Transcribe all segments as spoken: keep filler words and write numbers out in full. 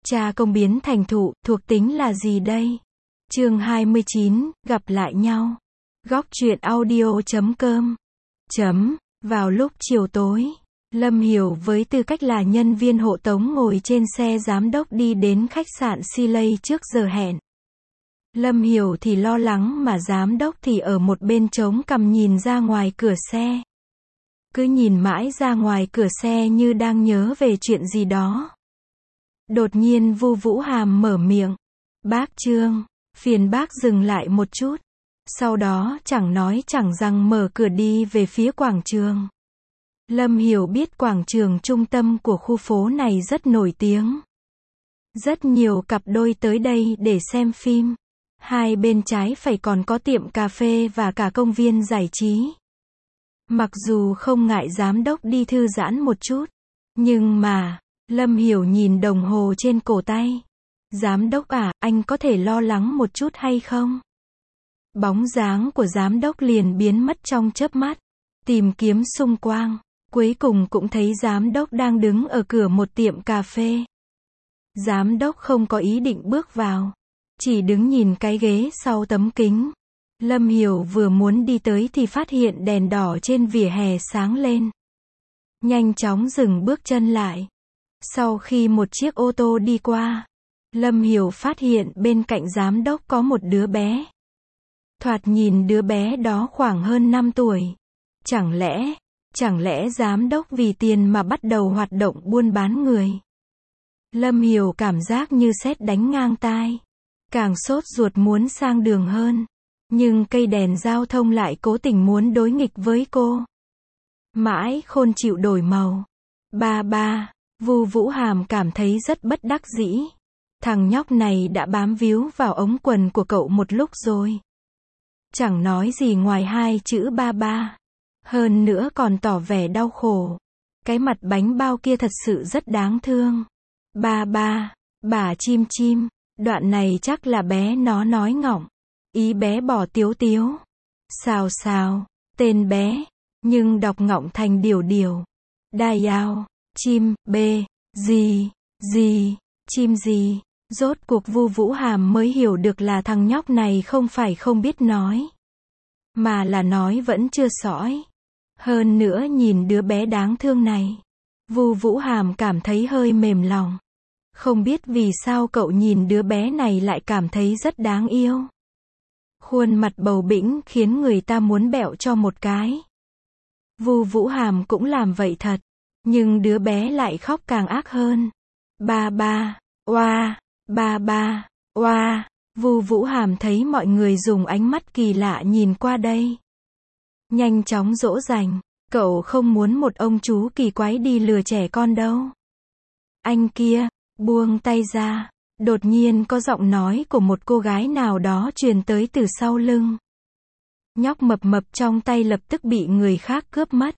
Cha công biến thành thụ, thuộc tính là gì đây? Chương hai mươi chín, gặp lại nhau. Góc truyện audio chấm com. Chấm, vào lúc chiều tối, Lâm Hiểu với tư cách là nhân viên hộ tống ngồi trên xe giám đốc đi đến khách sạn Silay trước giờ hẹn. Lâm Hiểu thì lo lắng mà giám đốc thì ở một bên chống cằm nhìn ra ngoài cửa xe. Cứ nhìn mãi ra ngoài cửa xe như đang nhớ về chuyện gì đó. Đột nhiên Vu Vũ Hàm mở miệng. Bác Trương, phiền bác dừng lại một chút. Sau đó chẳng nói chẳng rằng mở cửa đi về phía quảng trường. Lâm Hiểu biết quảng trường trung tâm của khu phố này rất nổi tiếng. Rất nhiều cặp đôi tới đây để xem phim. Hai bên trái phải còn có tiệm cà phê và cả công viên giải trí. Mặc dù không ngại giám đốc đi thư giãn một chút, nhưng mà, Lâm Hiểu nhìn đồng hồ trên cổ tay. Giám đốc à, anh có thể lo lắng một chút hay không? Bóng dáng của giám đốc liền biến mất trong chớp mắt. Tìm kiếm xung quanh, cuối cùng cũng thấy giám đốc đang đứng ở cửa một tiệm cà phê. Giám đốc không có ý định bước vào, chỉ đứng nhìn cái ghế sau tấm kính. Lâm Hiểu vừa muốn đi tới thì phát hiện đèn đỏ trên vỉa hè sáng lên. Nhanh chóng dừng bước chân lại. Sau khi một chiếc ô tô đi qua, Lâm Hiểu phát hiện bên cạnh giám đốc có một đứa bé. Thoạt nhìn đứa bé đó khoảng hơn năm tuổi. Chẳng lẽ, chẳng lẽ giám đốc vì tiền mà bắt đầu hoạt động buôn bán người? Lâm Hiểu cảm giác như sét đánh ngang tai. Càng sốt ruột muốn sang đường hơn. Nhưng cây đèn giao thông lại cố tình muốn đối nghịch với cô. Mãi khôn chịu đổi màu. Ba ba, Vu Vũ Hàm cảm thấy rất bất đắc dĩ. Thằng nhóc này đã bám víu vào ống quần của cậu một lúc rồi. Chẳng nói gì ngoài hai chữ ba ba. Hơn nữa còn tỏ vẻ đau khổ. Cái mặt bánh bao kia thật sự rất đáng thương. Ba ba, bà chim chim, đoạn này chắc là bé nó nói ngọng. Ý bé bỏ tiếu tiếu. Xào xào, tên bé, nhưng đọc ngọng thành điều điều. Đài ao, chim, bê, gì, gì, chim gì. Rốt cuộc Vu Vũ Hàm mới hiểu được là thằng nhóc này không phải không biết nói, mà là nói vẫn chưa sõi. Hơn nữa nhìn đứa bé đáng thương này, Vu Vũ Hàm cảm thấy hơi mềm lòng. Không biết vì sao cậu nhìn đứa bé này lại cảm thấy rất đáng yêu. Khuôn mặt bầu bĩnh khiến người ta muốn bẹo cho một cái. Vu Vũ Hàm cũng làm vậy thật, nhưng đứa bé lại khóc càng ác hơn. Ba ba, oa, ba ba, oa. Vu Vũ Hàm thấy mọi người dùng ánh mắt kỳ lạ nhìn qua đây. Nhanh chóng dỗ dành, cậu không muốn một ông chú kỳ quái đi lừa trẻ con đâu. Anh kia, buông tay ra. Đột nhiên có giọng nói của một cô gái nào đó truyền tới từ sau lưng. Nhóc mập mập trong tay lập tức bị người khác cướp mất.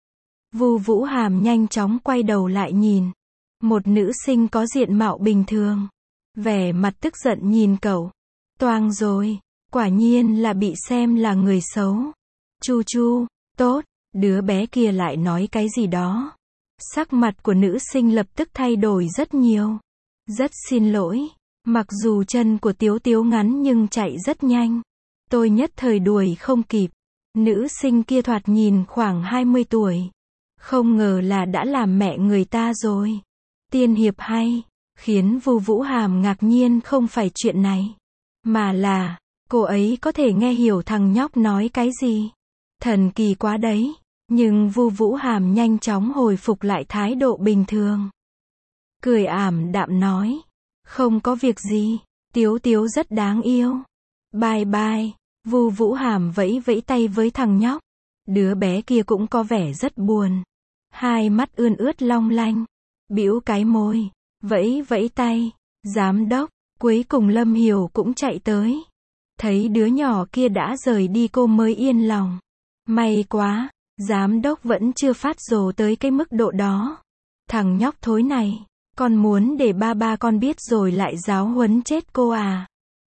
Vu Vũ Hàm nhanh chóng quay đầu lại nhìn. Một nữ sinh có diện mạo bình thường. Vẻ mặt tức giận nhìn cậu. Toang rồi, quả nhiên là bị xem là người xấu. Chu chu, tốt, đứa bé kia lại nói cái gì đó. Sắc mặt của nữ sinh lập tức thay đổi rất nhiều. Rất xin lỗi, mặc dù chân của Tiếu Tiếu ngắn nhưng chạy rất nhanh. Tôi nhất thời đuổi không kịp. Nữ sinh kia thoạt nhìn khoảng hai mươi tuổi. Không ngờ là đã làm mẹ người ta rồi. Tiên hiệp hay, khiến Vu Vũ Hàm ngạc nhiên không phải chuyện này, mà là, cô ấy có thể nghe hiểu thằng nhóc nói cái gì. Thần kỳ quá đấy, nhưng Vu Vũ Hàm nhanh chóng hồi phục lại thái độ bình thường. Cười ảm đạm nói, không có việc gì, Tiếu Tiếu rất đáng yêu. Bye bye. Vu Vũ Hàm vẫy vẫy tay với thằng nhóc. Đứa bé kia cũng có vẻ rất buồn. Hai mắt ươn ướt long lanh. Bĩu cái môi, vẫy vẫy tay. Giám đốc, cuối cùng Lâm Hiểu cũng chạy tới. Thấy đứa nhỏ kia đã rời đi cô mới yên lòng. May quá, giám đốc vẫn chưa phát rồ tới cái mức độ đó. Thằng nhóc thối này, con muốn để ba ba con biết rồi lại giáo huấn chết cô à?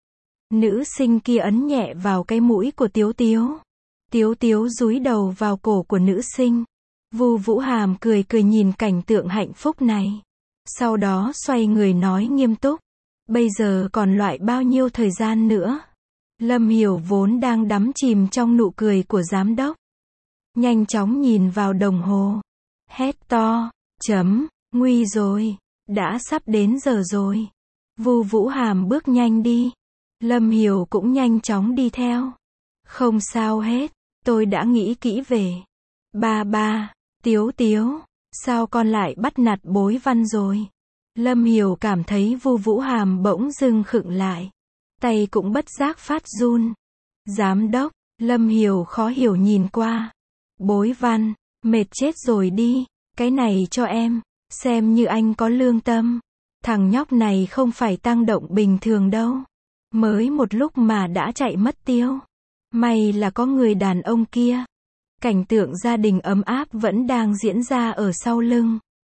Nữ sinh kia ấn nhẹ vào cái mũi của Tiếu Tiếu. Tiếu Tiếu dúi đầu vào cổ của nữ sinh. Vu Vũ Hàm cười cười nhìn cảnh tượng hạnh phúc này. Sau đó xoay người nói nghiêm túc. Bây giờ còn loại bao nhiêu thời gian nữa? Lâm Hiểu vốn đang đắm chìm trong nụ cười của giám đốc. Nhanh chóng nhìn vào đồng hồ. Hét to. Chấm. Nguy rồi. Đã sắp đến giờ rồi. Vu Vũ Hàm bước nhanh đi. Lâm Hiểu cũng nhanh chóng đi theo. Không sao hết. Tôi đã nghĩ kỹ về. Ba ba. Tiếu Tiếu. Sao con lại bắt nạt Bối Văn rồi? Lâm Hiểu cảm thấy Vu Vũ Hàm bỗng dưng khựng lại. Tay cũng bất giác phát run. Giám đốc. Lâm Hiểu khó hiểu nhìn qua. Bối Văn. Mệt chết rồi đi. Cái này cho em. Xem như anh có lương tâm. Thằng nhóc này không phải tăng động bình thường đâu. Mới một lúc mà đã chạy mất tiêu. May là có người đàn ông kia. Cảnh tượng gia đình ấm áp vẫn đang diễn ra ở sau lưng.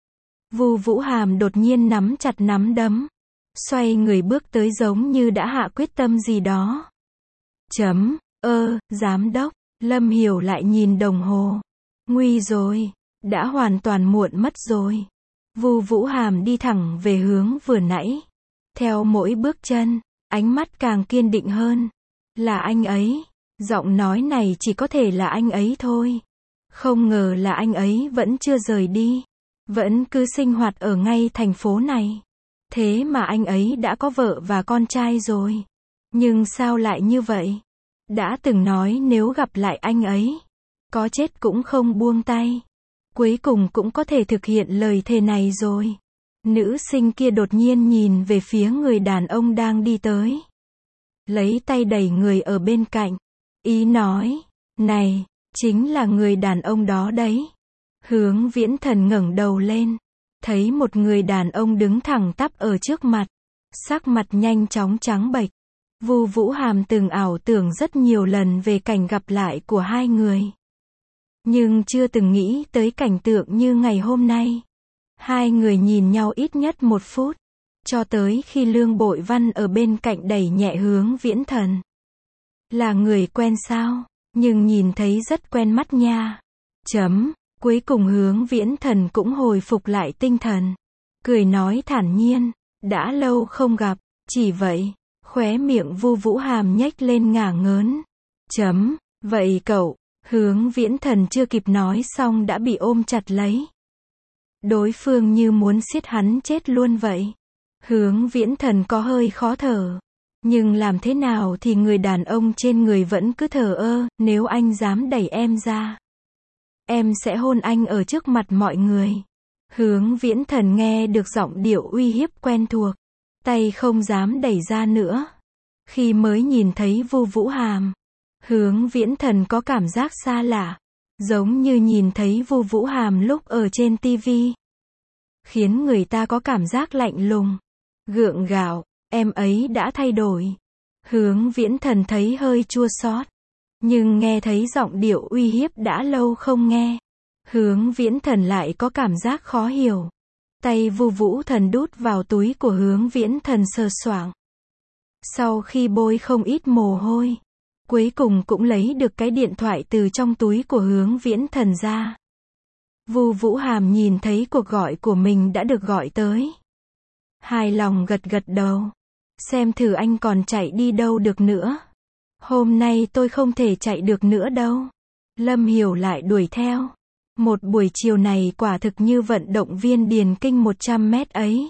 Vu Vũ Hàm đột nhiên nắm chặt nắm đấm. Xoay người bước tới giống như đã hạ quyết tâm gì đó. Chấm. Ơ, giám đốc. Lâm Hiểu lại nhìn đồng hồ. Nguy rồi. Đã hoàn toàn muộn mất rồi. Vu Vũ Hàm đi thẳng về hướng vừa nãy. Theo mỗi bước chân, ánh mắt càng kiên định hơn. Là anh ấy. Giọng nói này chỉ có thể là anh ấy thôi. Không ngờ là anh ấy vẫn chưa rời đi. Vẫn cứ sinh hoạt ở ngay thành phố này. Thế mà anh ấy đã có vợ và con trai rồi. Nhưng sao lại như vậy? Đã từng nói nếu gặp lại anh ấy, có chết cũng không buông tay. Cuối cùng cũng có thể thực hiện lời thề này rồi. Nữ sinh kia đột nhiên nhìn về phía người đàn ông đang đi tới. Lấy tay đẩy người ở bên cạnh. Ý nói, này, chính là người đàn ông đó đấy. Hướng Viễn Thần ngẩng đầu lên. Thấy một người đàn ông đứng thẳng tắp ở trước mặt. Sắc mặt nhanh chóng trắng bệch. Vu Vũ Hàm từng ảo tưởng rất nhiều lần về cảnh gặp lại của hai người. Nhưng chưa từng nghĩ tới cảnh tượng như ngày hôm nay. Hai người nhìn nhau ít nhất một phút. Cho tới khi Lương Bội Văn ở bên cạnh đẩy nhẹ Hướng Viễn Thần. Là người quen sao? Nhưng nhìn thấy rất quen mắt nha. Chấm. Cuối cùng Hướng Viễn Thần cũng hồi phục lại tinh thần. Cười nói thản nhiên. Đã lâu không gặp. Chỉ vậy. Khóe miệng Vu Vũ Hàm nhếch lên ngả ngớn. Chấm. Vậy cậu. Hướng Viễn Thần chưa kịp nói xong đã bị ôm chặt lấy. Đối phương như muốn siết hắn chết luôn vậy. Hướng Viễn Thần có hơi khó thở. Nhưng làm thế nào thì người đàn ông trên người vẫn cứ thờ ơ. Nếu anh dám đẩy em ra, em sẽ hôn anh ở trước mặt mọi người. Hướng Viễn Thần nghe được giọng điệu uy hiếp quen thuộc. Tay không dám đẩy ra nữa. Khi mới nhìn thấy Vu Vũ Hàm, Hướng Viễn Thần có cảm giác xa lạ. Giống như nhìn thấy Vu Vũ Hàm lúc ở trên tivi. Khiến người ta có cảm giác lạnh lùng. Gượng gạo. Em ấy đã thay đổi. Hướng Viễn Thần thấy hơi chua xót. Nhưng nghe thấy giọng điệu uy hiếp đã lâu không nghe. Hướng Viễn Thần lại có cảm giác khó hiểu. Tay Vu Vũ Thần đút vào túi của Hướng Viễn Thần sờ soạng. Sau khi bôi không ít mồ hôi, cuối cùng cũng lấy được cái điện thoại từ trong túi của Hướng Viễn Thần ra. Vu Vũ Hàm nhìn thấy cuộc gọi của mình đã được gọi tới. Hài lòng gật gật đầu. Xem thử anh còn chạy đi đâu được nữa. Hôm nay tôi không thể chạy được nữa đâu. Lâm Hiểu lại đuổi theo. Một buổi chiều này quả thực như vận động viên điền kinh một trăm mét ấy.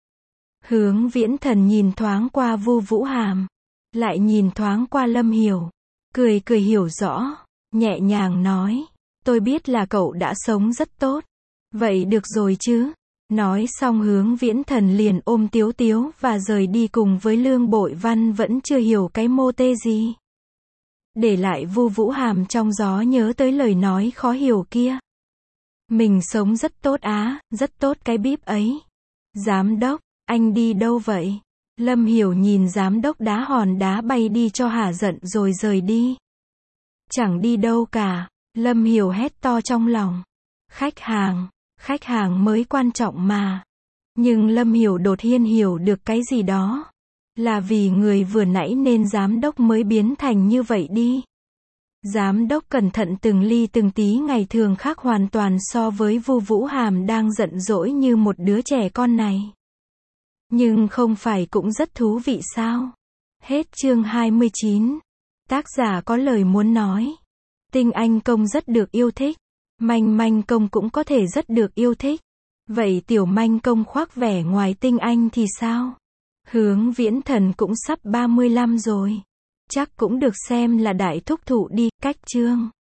Hướng Viễn Thần nhìn thoáng qua Vu Vũ Hàm. Lại nhìn thoáng qua Lâm Hiểu. Cười cười hiểu rõ. Nhẹ nhàng nói. Tôi biết là cậu đã sống rất tốt. Vậy được rồi chứ. Nói xong Hướng Viễn Thần liền ôm Tiếu Tiếu và rời đi cùng với Lương Bội Văn vẫn chưa hiểu cái mô tê gì. Để lại Vu Vũ Hàm trong gió nhớ tới lời nói khó hiểu kia. Mình sống rất tốt á, rất tốt cái bíp ấy. Giám đốc, anh đi đâu vậy? Lâm Hiểu nhìn giám đốc đá hòn đá bay đi cho hả giận rồi rời đi. Chẳng đi đâu cả, Lâm Hiểu hét to trong lòng. Khách hàng, khách hàng mới quan trọng mà. Nhưng Lâm Hiểu đột nhiên hiểu được cái gì đó. Là vì người vừa nãy nên giám đốc mới biến thành như vậy đi. Giám đốc cẩn thận từng ly từng tí ngày thường khác hoàn toàn so với Vu Vũ Hàm đang giận dỗi như một đứa trẻ con này. Nhưng không phải cũng rất thú vị sao? Hết chương hai mươi chín. Tác giả có lời muốn nói. Tinh Anh Công rất được yêu thích. Manh Manh Công cũng có thể rất được yêu thích. Vậy Tiểu Manh Công khoác vẻ ngoài Tinh Anh thì sao? Hướng Viễn Thần cũng sắp ba mươi lăm rồi. Chắc cũng được xem là đại thúc thụ đi, cách chương.